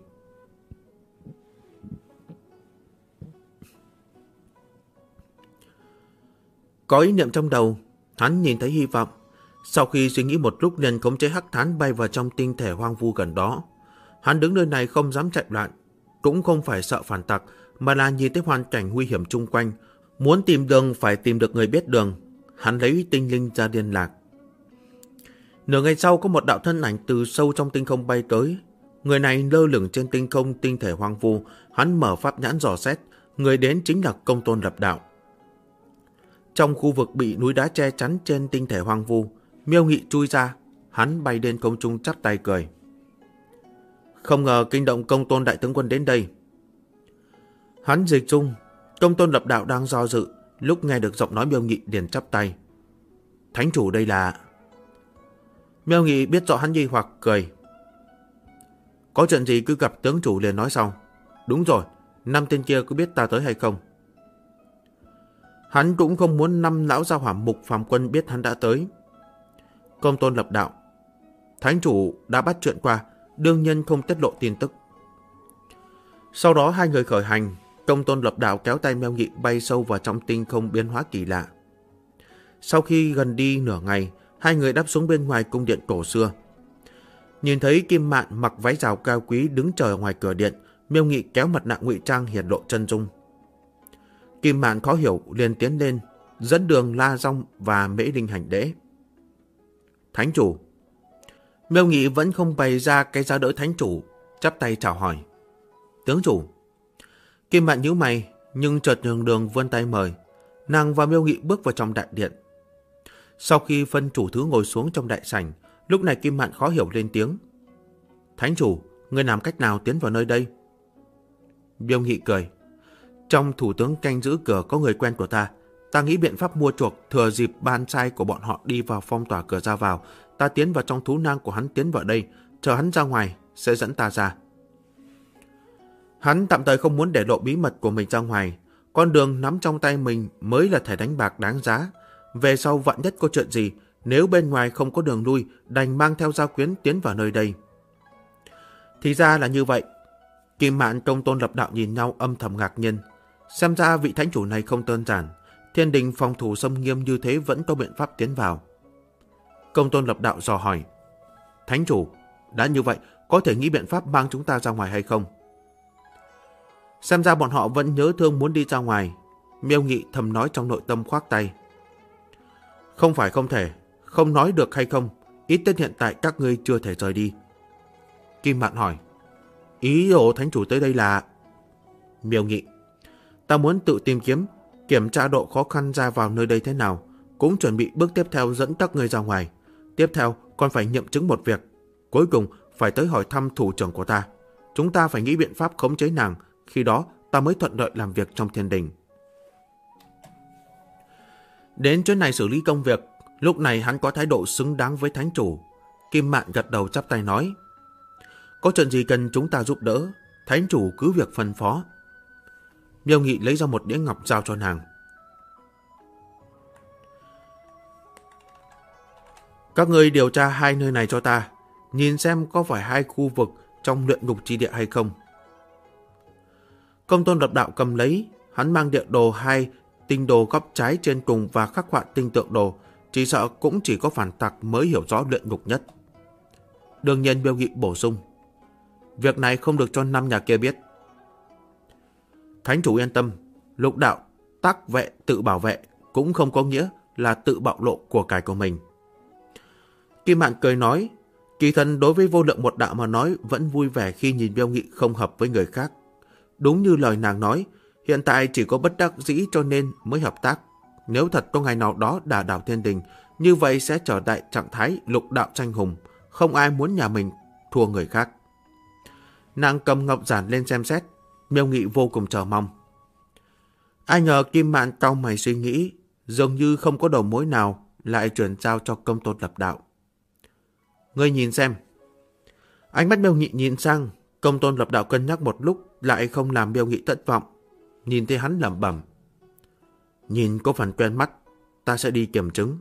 Có ý niệm trong đầu, hắn nhìn thấy hy vọng. Sau khi suy nghĩ một lúc liền khống chế Hắc Thán bay vào trong tinh thể hoang vu gần đó. Hắn đứng nơi này không dám chạy loạn, cũng không phải sợ phản tặc, mà là nhìn thấy hoàn cảnh nguy hiểm chung quanh. Muốn tìm đường phải tìm được người biết đường. Hắn lấy tinh linh ra liên lạc. Nửa ngày sau có một đạo thân ảnh từ sâu trong tinh không bay tới. Người này lơ lửng trên tinh không tinh thể hoang vu. Hắn mở pháp nhãn dò xét. Người đến chính là Công Tôn Lập Đạo. Trong khu vực bị núi đá che chắn trên tinh thể hoang vu, Miêu Nghị chui ra, hắn bay lên không trung chắp tay cười. Không ngờ kinh động Công Tôn đại tướng quân đến đây. Hắn dịch dung, Công Tôn Lập Đạo đang do dự, lúc nghe được giọng nói Miêu Nghị liền chắp tay. Thánh chủ đây là... Miêu Nghị biết rõ hắn nghi hoặc cười. Có chuyện gì cứ gặp tướng chủ liền nói sau. Đúng rồi, 5 tên kia có biết ta tới hay không? Hắn cũng không muốn 5 lão gia hỏa Mục Phàm Quân biết hắn đã tới. Công Tôn Lập Đạo. Thánh chủ đã bắt chuyện qua, đương nhiên không tiết lộ tin tức. Sau đó 2 người khởi hành, Công Tôn Lập Đạo kéo tay Miêu Nghị bay sâu vào trong tinh không biến hóa kỳ lạ. Sau khi gần đi nửa ngày, 2 người đáp xuống bên ngoài cung điện cổ xưa. Nhìn thấy Kim Mạn mặc váy rào cao quý đứng chờ ở ngoài cửa điện, Miêu Nghị kéo mặt nạ ngụy trang hiển lộ chân dung. Kim Mạn khó hiểu liền tiến lên, dẫn đường La Dong và Mễ Linh hành lễ. Thánh chủ. Miêu Nghị vẫn không bày ra cái giá đỡ thánh chủ, chắp tay chào hỏi. Tướng chủ. Kim Mạn nhíu mày, nhưng chợt nhường đường vươn tay mời. Nàng và Miêu Nghị bước vào trong đại điện. Sau khi phân chủ thứ ngồi xuống trong đại sảnh, lúc này Kim Mạn khó hiểu lên tiếng. Thánh chủ, ngươi làm cách nào tiến vào nơi đây? Miêu Nghị cười. Trong thủ tướng canh giữ cửa có người quen của ta. Ta nghĩ biện pháp mua chuộc, thừa dịp ban trai của bọn họ đi vào phong tỏa cửa ra vào. Ta tiến vào trong thú nang của hắn tiến vào đây, chờ hắn ra ngoài, sẽ dẫn ta ra. Hắn tạm thời không muốn để lộ bí mật của mình ra ngoài. Con đường nắm trong tay mình mới là thẻ đánh bạc đáng giá. Về sau vạn nhất có chuyện gì, nếu bên ngoài không có đường lui, đành mang theo gia quyến tiến vào nơi đây. Thì ra là như vậy. Kim Mạn Công Tôn Lập Đạo nhìn nhau âm thầm ngạc nhiên. Xem ra vị thánh chủ này không đơn giản. Thiên đình phòng thủ xâm nghiêm như thế vẫn có biện pháp tiến vào. Công Tôn Lập Đạo dò hỏi. Thánh chủ, đã như vậy, có thể nghĩ biện pháp mang chúng ta ra ngoài hay không? Xem ra bọn họ vẫn nhớ thương muốn đi ra ngoài. Miêu Nghị thầm nói trong nội tâm khoác tay. Không phải không thể, không nói được hay không, ít nhất hiện tại các ngươi chưa thể rời đi. Kim Mạn hỏi. Ý đồ thánh chủ tới đây là... Miêu Nghị. Ta muốn tự tìm kiếm, kiểm tra độ khó khăn ra vào nơi đây thế nào, cũng chuẩn bị bước tiếp theo dẫn các ngươi ra ngoài. Tiếp theo còn phải nghiệm chứng một việc. Cuối cùng phải tới hỏi thăm thủ trưởng của ta. Chúng ta phải nghĩ biện pháp khống chế nàng, khi đó ta mới thuận lợi làm việc trong thiên đình. Đến chỗ này xử lý công việc, Lúc này hắn có thái độ xứng đáng với thánh chủ. Kim Mạn gật đầu chắp tay nói: có chuyện gì cần chúng ta giúp đỡ, thánh chủ cứ việc phân phó. Miêu Nghị lấy ra một đĩa ngọc giao cho nàng. Các ngươi điều tra hai nơi này cho ta, nhìn xem có phải hai khu vực trong luyện ngục chi địa hay không. Công tôn Lập Đạo cầm lấy, hắn mang địa đồ hai tinh đồ góc trái trên cùng và khắc họa tinh tượng đồ, chỉ sợ cũng chỉ có phản tặc mới hiểu rõ luyện ngục nhất. Đương nhiên Miêu Nghị bổ sung: việc này không được cho năm nhà kia biết. Thánh chủ yên tâm, Lục đạo tác vệ tự bảo vệ cũng không có nghĩa là tự bạo lộ của cải của mình. Kim Mạn cười nói, kỳ thần đối với vô lượng một đạo mà nói vẫn vui vẻ khi nhìn Miêu Nghị không hợp với người khác. Đúng như lời nàng nói, hiện tại chỉ có bất đắc dĩ cho nên mới hợp tác. Nếu thật có ngày nào đó đả đảo thiên đình, như vậy sẽ trở lại trạng thái lục đạo tranh hùng, không ai muốn nhà mình thua người khác. Nàng cầm ngọc giản lên xem xét, Miêu Nghị vô cùng chờ mong. Ai ngờ Kim Mạn cau mày suy nghĩ, dường như không có đầu mối nào, lại chuyển giao cho công tôn Lập Đạo. Ngươi nhìn xem. Ánh mắt Miêu Nghị nhìn sang, công tôn Lập Đạo cân nhắc một lúc lại không làm Miêu Nghị thất vọng. Nhìn thấy hắn lẩm bẩm: nhìn có phần quen mắt, ta sẽ đi kiểm chứng.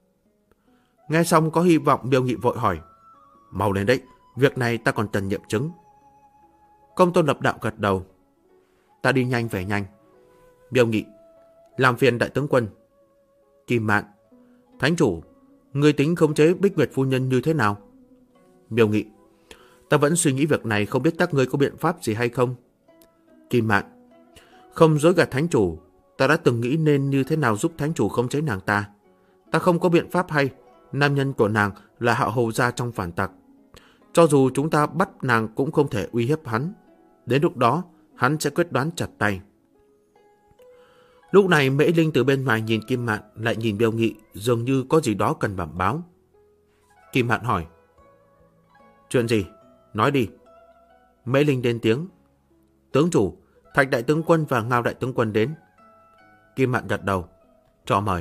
Nghe xong có hy vọng, Miêu Nghị vội hỏi: mau lên đấy, việc này ta còn cần nghiệm chứng. Công tôn Lập Đạo gật đầu: ta đi nhanh về nhanh. Miêu Nghị: làm phiền đại tướng quân. Kim Mạn: thánh chủ, ngươi tính khống chế Bích Nguyệt phu nhân như thế nào? Miêu Nghị: ta vẫn suy nghĩ việc này, không biết các ngươi có biện pháp gì hay không? Kim Mạn: không dối gạt thánh chủ, ta đã từng nghĩ nên như thế nào giúp thánh chủ khống chế nàng ta. Ta không có biện pháp hay, nam nhân của nàng là Hạo Hầu gia trong phản tặc. Cho dù chúng ta bắt nàng cũng không thể uy hiếp hắn. Đến lúc đó, hắn sẽ quyết đoán chặt tay. Lúc này Mễ Linh từ bên ngoài nhìn Kim Mạn, lại nhìn Miêu Nghị, dường như có gì đó cần bẩm báo. Kim Mạn hỏi: chuyện gì? Nói đi. Mễ Linh lên tiếng: tướng chủ, Thạch đại tướng quân và Ngao đại tướng quân đến. Kim Mạn gật đầu: cho mời.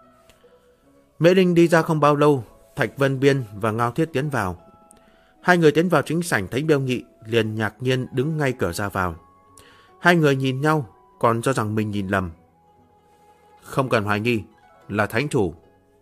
Mễ Linh đi ra không bao lâu, Thạch Vân Biên và Ngao Thiết tiến vào. Hai người tiến vào chính sảnh thấy Miêu Nghị, liền ngạc nhiên đứng ngay cửa ra vào. Hai người nhìn nhau, còn cho rằng mình nhìn lầm. Không cần hoài nghi, là thánh chủ.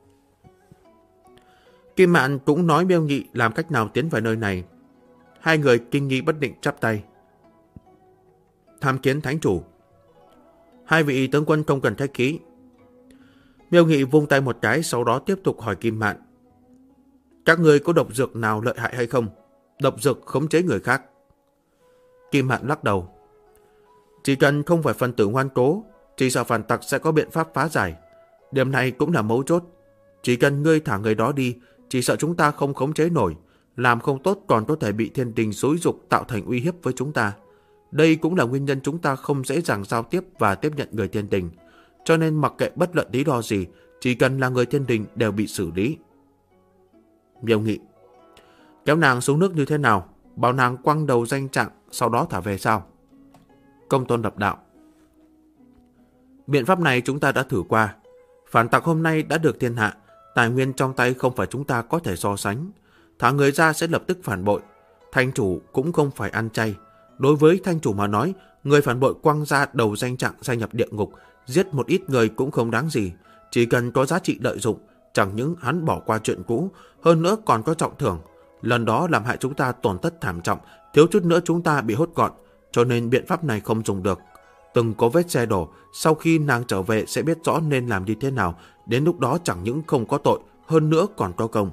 Kim Mạn cũng nói Miêu Nghị làm cách nào tiến vào nơi này. Hai người kinh nghi bất định chắp tay: tham kiến thánh chủ. Hai vị tướng quân không cần khách khí. Miêu Nghị vung tay một cái, sau đó tiếp tục hỏi Kim Mạn: các ngươi có độc dược nào lợi hại hay không? Độc dược khống chế người khác. Kim Mạn lắc đầu: chỉ cần không phải phân tử ngoan cố, chỉ sợ phản tặc sẽ có biện pháp phá giải. Điểm này cũng là mấu chốt. Chỉ cần ngươi thả người đó đi, chỉ sợ chúng ta không khống chế nổi. Làm không tốt còn có thể bị thiên đình xúi giục tạo thành uy hiếp với chúng ta. Đây cũng là nguyên nhân chúng ta không dễ dàng giao tiếp và tiếp nhận người thiên đình. Cho nên mặc kệ bất luận lý do gì, chỉ cần là người thiên đình đều bị xử lý. Miêu Nghị: kéo nàng xuống nước như thế nào? Bảo nàng quăng đầu danh trạng, sau đó thả về sao? Công tôn Lập Đạo: biện pháp này chúng ta đã thử qua. Phản tặc hôm nay đã được thiên hạ, tài nguyên trong tay không phải chúng ta có thể so sánh. Thả người ra sẽ lập tức phản bội. Thanh chủ cũng không phải ăn chay. Đối với thanh chủ mà nói, người phản bội quăng ra đầu danh trạng gia nhập địa ngục, giết một ít người cũng không đáng gì. Chỉ cần có giá trị lợi dụng, chẳng những hắn bỏ qua chuyện cũ, hơn nữa còn có trọng thưởng. Lần đó làm hại chúng ta tổn thất thảm trọng, thiếu chút nữa chúng ta bị hốt gọn, cho nên biện pháp này không dùng được. Từng có vết xe đổ, sau khi nàng trở về sẽ biết rõ nên làm như thế nào, đến lúc đó chẳng những không có tội, hơn nữa còn có công.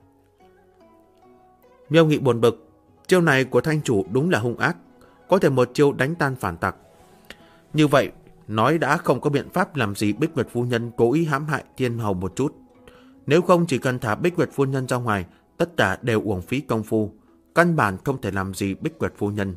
Miêu Nghị buồn bực, chiêu này của thanh chủ đúng là hung ác, có thể một chiêu đánh tan phản tặc. Như vậy, nói đã không có biện pháp làm gì Bích Nguyệt phu nhân cố ý hãm hại thiên hầu một chút. Nếu không chỉ cần thả Bích Nguyệt phu nhân ra ngoài, tất cả đều uổng phí công phu, căn bản không thể làm gì Bích Nguyệt phu nhân.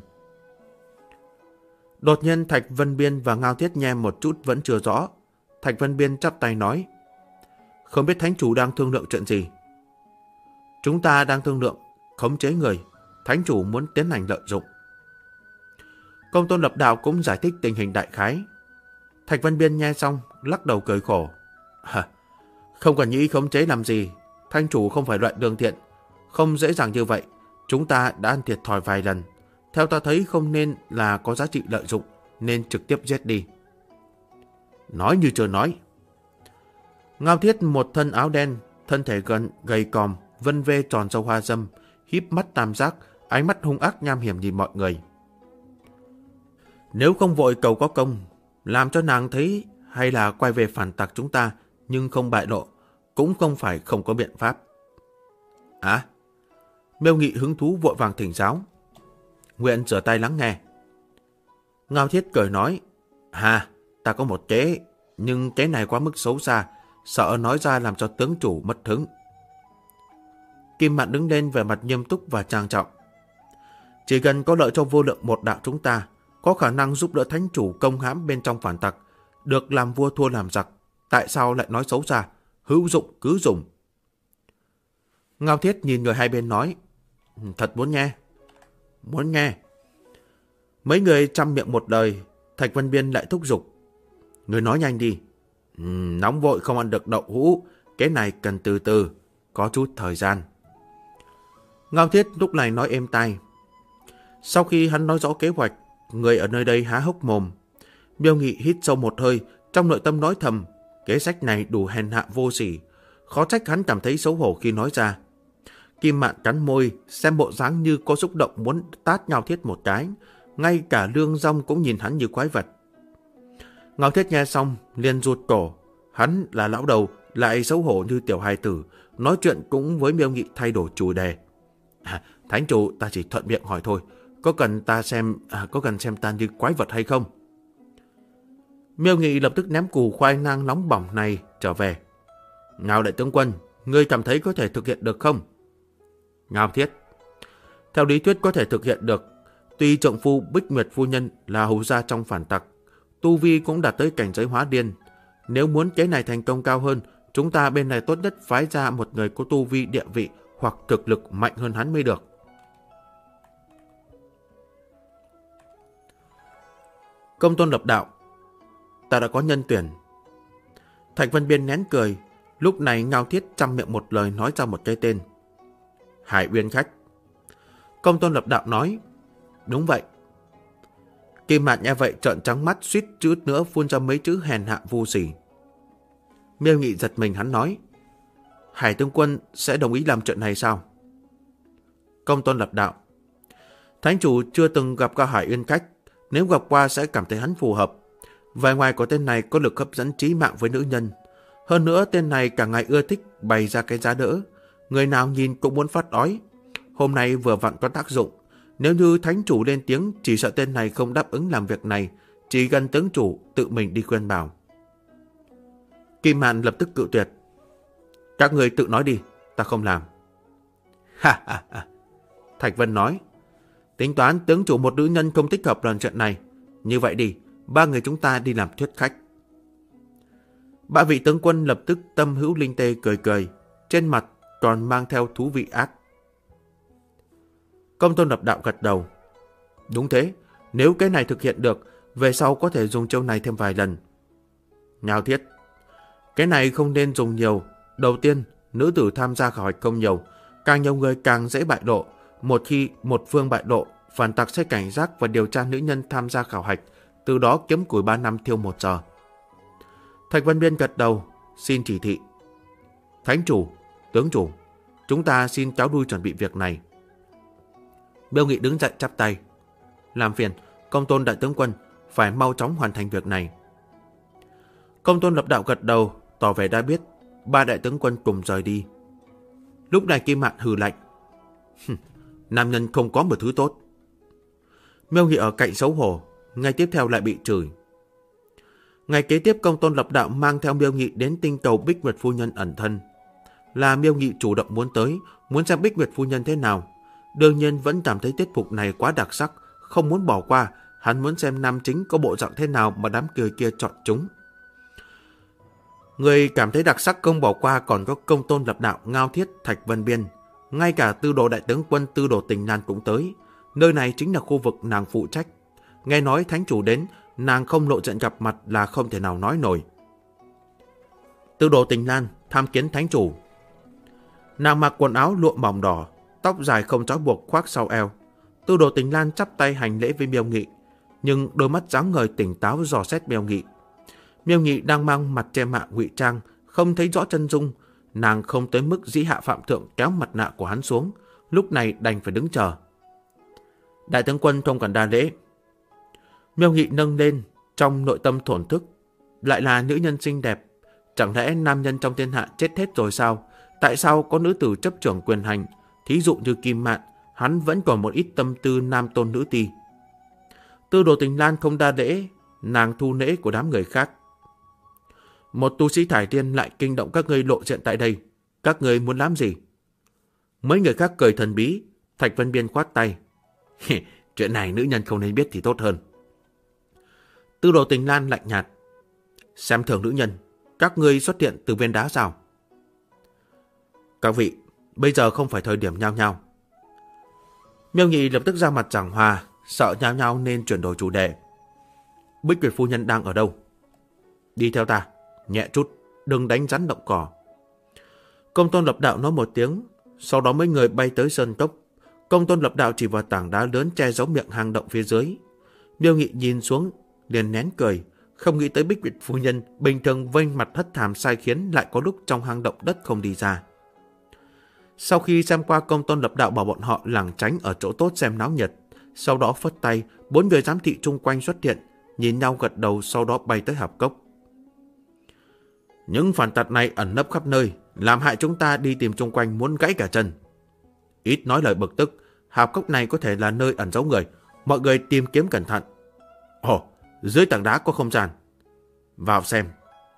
Đột nhiên Thạch Vân Biên và Ngao Thiết nghe một chút vẫn chưa rõ. Thạch Vân Biên chắp tay nói: không biết thánh chủ đang thương lượng chuyện gì? Chúng ta đang thương lượng khống chế người, thánh chủ muốn tiến hành lợi dụng. Công tôn Lập Đạo cũng giải thích tình hình đại khái. Thạch Vân Biên nghe xong lắc đầu cười khổ: Không cần nghĩ khống chế làm gì. Thánh chủ không phải loại lương thiện. Không dễ dàng như vậy. Chúng ta đã ăn thiệt thòi vài lần. Theo ta thấy không nên là có giá trị lợi dụng, nên trực tiếp giết đi. Nói như chưa nói. Ngao Thiết một thân áo đen, thân thể gần gầy còm, vân vê tròn râu hoa râm, híp mắt tam giác, ánh mắt hung ác nham hiểm nhìn mọi người. Nếu không vội cầu có công, làm cho nàng thấy hay là quay về phản tặc chúng ta, nhưng không bại lộ, cũng không phải không có biện pháp. Miêu Nghị hứng thú vội vàng thỉnh giáo. Nguyện rửa tay lắng nghe. Ngao Thiết cười nói, ta có một kế, nhưng kế này quá mức xấu xa, sợ nói ra làm cho tướng chủ mất hứng. Kim Mạn đứng lên vẻ mặt nghiêm túc và trang trọng. Chỉ cần có lợi cho vô lượng một đạo chúng ta, có khả năng giúp đỡ thánh chủ công hãm bên trong phản tặc, được làm vua thua làm giặc, tại sao lại nói xấu xa, hữu dụng cứ dùng. Ngao Thiết nhìn người hai bên nói, thật muốn nghe. Muốn nghe. Mấy người trăm miệng một lời, Thạch Vân Biên lại thúc giục. Người nói nhanh đi. Nóng vội không ăn được đậu hũ, cái này cần từ từ, có chút thời gian. Ngao Thiết lúc này nói êm tai. Sau khi hắn nói rõ kế hoạch, người ở nơi đây há hốc mồm. Miêu Nghị hít sâu một hơi, trong nội tâm nói thầm, kế sách này đủ hèn hạ vô sỉ, khó trách hắn cảm thấy xấu hổ khi nói ra. Kim Mạn cắn môi, xem bộ dáng như có xúc động muốn tát Ngao Thiết một cái, ngay cả Lương Dong cũng nhìn hắn như quái vật. Ngao Thiết nghe xong, liền rụt cổ, hắn là lão đầu, lại xấu hổ như tiểu hài tử, nói chuyện cũng với Miêu Nghị thay đổi chủ đề. Thánh chủ, ta chỉ thuận miệng hỏi thôi, có cần xem ta như quái vật hay không? Miêu Nghị lập tức ném củ khoai lang nóng bỏng này trở về. Ngao đại tướng quân, ngươi cảm thấy có thể thực hiện được không? Ngao Thiết, theo lý thuyết có thể thực hiện được. Tuy trượng phu Bích Nguyệt phu nhân là hầu gia trong phản tặc, tu vi cũng đạt tới cảnh giới hóa điên. Nếu muốn kế này thành công cao hơn, chúng ta bên này tốt nhất phái ra một người có tu vi địa vị hoặc thực lực mạnh hơn hắn mới được. Công tôn lập đạo, ta đã có nhân tuyển. Thạch Vân Biên nén cười, lúc này Ngao Thiết trăm miệng một lời nói ra một cái tên. Hải Uyên Khách. Công tôn lập đạo nói, đúng vậy. Kim Mạn nghe vậy trợn trắng mắt, suýt chút nữa phun ra mấy chữ hèn hạ vô sỉ. Miêu Nghị giật mình, hắn nói, Hải tướng quân sẽ đồng ý làm chuyện này sao? Công tôn lập đạo, thánh chủ chưa từng gặp qua Hải Uyên Khách, nếu gặp qua sẽ cảm thấy hắn phù hợp. Vẻ ngoài của tên này có lực hấp dẫn trí mạng với nữ nhân. Hơn nữa tên này cả ngày ưa thích bày ra cái giá đỡ, người nào nhìn cũng muốn phát ói. Hôm nay vừa vặn có tác dụng. Nếu như thánh chủ lên tiếng, chỉ sợ tên này không đáp ứng làm việc này, chỉ cần tướng chủ tự mình đi khuyên bảo. Kim Mạn lập tức cự tuyệt. Các người tự nói đi, ta không làm. Ha. Thạch Vân nói, tính toán tướng chủ một nữ nhân không thích hợp lần chuyện này. Như vậy đi, ba người chúng ta đi làm thuyết khách. Ba vị tướng quân lập tức tâm hữu linh tê cười cười, trên mặt còn mang theo thú vị ác. Công tôn lập đạo gật đầu. Đúng thế, nếu cái này thực hiện được, về sau có thể dùng chiêu này thêm vài lần. Ngao Thiết, cái này không nên dùng nhiều. Đầu tiên, nữ tử tham gia khảo hạch không nhiều, càng nhiều người càng dễ bại lộ. Một khi một phương bại lộ, phản tặc sẽ cảnh giác và điều tra nữ nhân tham gia khảo hạch, từ đó kiếm củi 3 năm thiêu 1 giờ. Thạch Vân Biên gật đầu, xin chỉ thị. Thánh chủ, tướng chủ, chúng ta xin cáo đuôi chuẩn bị việc này. Miêu Nghị đứng dậy chắp tay. Làm phiền, công tôn đại tướng quân, phải mau chóng hoàn thành việc này. Công tôn lập đạo gật đầu, tỏ vẻ đã biết. Ba đại tướng quân cùng rời đi. Lúc này Kim Mạn hừ lạnh. Nam nhân không có một thứ tốt. Miêu Nghị ở cạnh xấu hổ, ngay tiếp theo lại bị chửi. Ngày kế tiếp công tôn lập đạo mang theo Miêu Nghị đến tinh cầu Bích Nguyệt phu nhân ẩn thân. Là Miêu Nghị chủ động muốn tới, muốn xem Bích Nguyệt phu nhân thế nào. Đương nhiên vẫn cảm thấy tiết mục này quá đặc sắc, không muốn bỏ qua. Hắn muốn xem nam chính có bộ dạng thế nào mà đám cười kia chọn chúng. Người cảm thấy đặc sắc không bỏ qua còn có công tôn lập đạo, Ngao Thiết, Thạch Vân Biên. Ngay cả Tư đồ đại tướng quân Tư đồ Tình Lan cũng tới. Nơi này chính là khu vực nàng phụ trách. Nghe nói thánh chủ đến, nàng không lộ diện gặp mặt là không thể nào nói nổi. Tư đồ Tình Lan, tham kiến thánh chủ. Nàng mặc quần áo lụa mỏng đỏ, tóc dài không trói buộc khoác sau eo. Tư Đồ Tình Lan chắp tay hành lễ với Miêu Nghị, nhưng đôi mắt sáng ngời tỉnh táo dò xét Miêu Nghị. Miêu Nghị đang mang mặt che mạ ngụy trang, không thấy rõ chân dung. Nàng không tới mức dĩ hạ phạm thượng kéo mặt nạ của hắn xuống, lúc này đành phải đứng chờ. Đại tướng quân không cần đa lễ. Miêu Nghị nâng lên, trong nội tâm thổn thức. Lại là nữ nhân xinh đẹp, chẳng lẽ nam nhân trong thiên hạ chết hết rồi sao? Tại sao có nữ tử chấp trưởng quyền hành, thí dụ như Kim Mạn, hắn vẫn còn một ít tâm tư nam tôn nữ ti. Tư Đồ Tình Lan không đa lễ, nàng thu lễ của đám người khác. Một tu sĩ thải tiên lại kinh động các ngươi lộ diện tại đây. Các ngươi muốn làm gì? Mấy người khác cười thần bí. Thạch Vân Biên khoát tay. Chuyện này nữ nhân không nên biết thì tốt hơn. Tư Đồ Tình Lan lạnh nhạt. Xem thường nữ nhân, các ngươi xuất hiện từ viên đá sao? Các vị, bây giờ không phải thời điểm nhao nhao. Miêu Nghị lập tức ra mặt giảng hòa, sợ nhao nhao nên chuyển đổi chủ đề. Bích Nguyệt phu nhân đang ở đâu? Đi theo ta, nhẹ chút, đừng đánh rắn động cỏ. Công Tôn Lập Đạo nói một tiếng, sau đó mấy người bay tới sơn cốc. Công Tôn Lập Đạo chỉ vào tảng đá lớn che giấu miệng hang động phía dưới. Miêu Nghị nhìn xuống, liền nén cười, không nghĩ tới Bích Nguyệt phu nhân bình thường vênh mặt hất thàm sai khiến lại có lúc trong hang động đất không đi ra. Sau khi xem qua, Công Tôn Lập Đạo bảo bọn họ lảng tránh ở chỗ tốt xem náo nhiệt, sau đó phất tay, 4 người giám thị chung quanh xuất hiện, nhìn nhau gật đầu, sau đó bay tới hạp cốc. Những phản tặc này ẩn nấp khắp nơi, làm hại chúng ta đi tìm chung quanh muốn gãy cả chân. Ít nói lời bực tức, hạp cốc này có thể là nơi ẩn giấu người, mọi người tìm kiếm cẩn thận. Ồ, dưới tảng đá có không gian. Vào xem.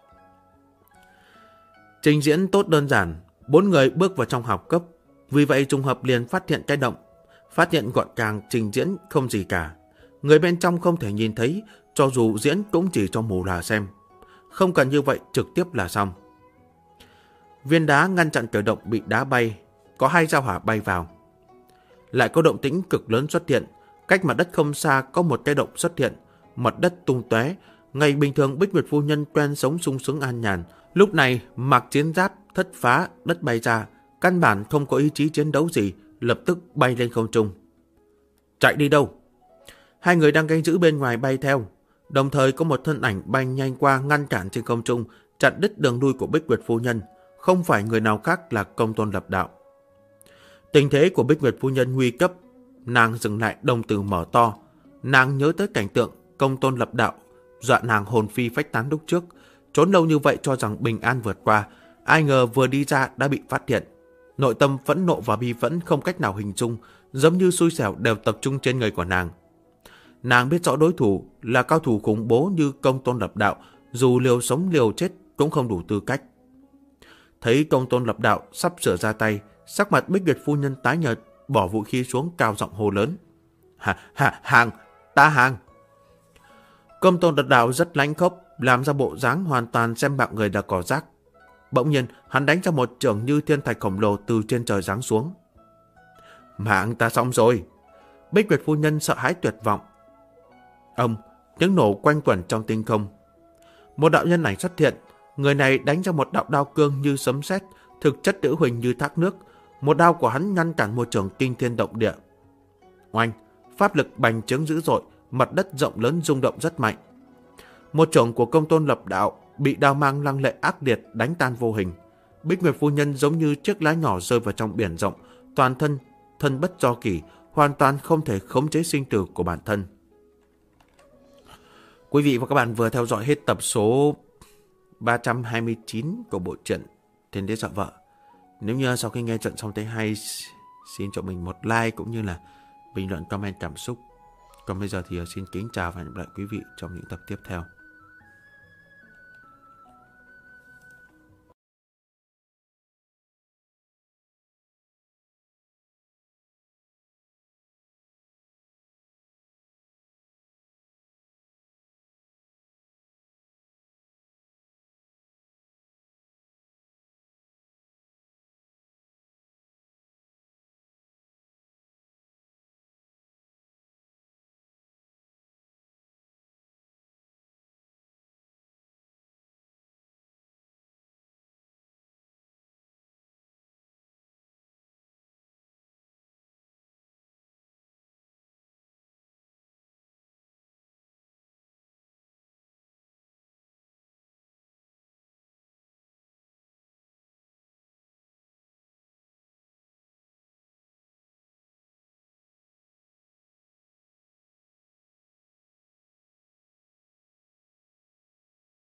Trình diễn tốt đơn giản, 4 người bước vào trong hạp cốc, vì vậy trùng hợp liền phát hiện cái động. Phát hiện gọn gàng, trình diễn không gì cả. Người bên trong không thể nhìn thấy, cho dù diễn cũng chỉ cho mù là xem. Không cần như vậy, trực tiếp là xong. Viên đá ngăn chặn cửa động bị đá bay, có 2 dao hỏa bay vào. Lại có động tĩnh cực lớn xuất hiện, cách mặt đất không xa có một cái động xuất hiện, mặt đất tung tóe. Ngày bình thường Bích Nguyệt phu nhân quen sống sung sướng an nhàn, lúc này mặc chiến giáp thất phá, đất bay ra, căn bản không có ý chí chiến đấu gì, lập tức bay lên không trung. Chạy đi đâu? 2 người đang canh giữ bên ngoài bay theo, đồng thời có một thân ảnh bay nhanh qua ngăn cản trên không trung, chặn đứt đường lui của Bích Nguyệt phu nhân, không phải người nào khác là Công Tôn Lập Đạo. Tình thế của Bích Nguyệt phu nhân nguy cấp, nàng dừng lại, đồng tử mở to, nàng nhớ tới cảnh tượng Công Tôn Lập Đạo dọa nàng hồn phi phách tán lúc trước, trốn lâu như vậy cho rằng bình an vượt qua, ai ngờ vừa đi ra đã bị phát hiện. Nội tâm phẫn nộ và bi phẫn không cách nào hình dung, giống như xui xẻo đều tập trung trên người của nàng. Nàng biết rõ đối thủ là cao thủ khủng bố như Công Tôn Lập Đạo, dù liều sống liều chết cũng không đủ tư cách. Thấy Công Tôn Lập Đạo sắp sửa ra tay, sắc mặt Bích Nguyệt phu nhân tái nhợt, bỏ vũ khí xuống, cao giọng hô lớn. Hàng, ta hàng. Công Tôn Lập Đạo rất lãnh khốc, làm ra bộ dáng hoàn toàn xem bạc người là cỏ rác. Bỗng nhiên, hắn đánh ra một chưởng như thiên thạch khổng lồ từ trên trời giáng xuống. Mạng ta xong rồi. Bích Nguyệt phu nhân sợ hãi tuyệt vọng. Tiếng nổ quanh quẩn trong tinh không. Một đạo nhân ảnh xuất hiện, người này đánh ra một đạo đao cương như sấm sét, thực chất nữ huỳnh như thác nước. Một đao của hắn ngăn cản một chưởng kinh thiên động địa. Oanh, pháp lực bành trướng dữ dội, mặt đất rộng lớn rung động rất mạnh. Một chưởng của Công Tôn Lập Đạo bị đao mang lăng lệ ác liệt đánh tan vô hình. Bích Nguyệt phu nhân giống như chiếc lá nhỏ rơi vào trong biển rộng, toàn thân thân bất do kỷ, hoàn toàn không thể khống chế sinh tử của bản thân. Quý vị và các bạn vừa theo dõi hết tập số 329 của bộ truyện Thiên Đế Dọa Vợ. Nếu như sau khi nghe chuyện xong thấy hay, xin cho mình một like cũng như là bình luận comment cảm xúc. Còn bây giờ thì xin kính chào và hẹn gặp lại quý vị trong những tập tiếp theo.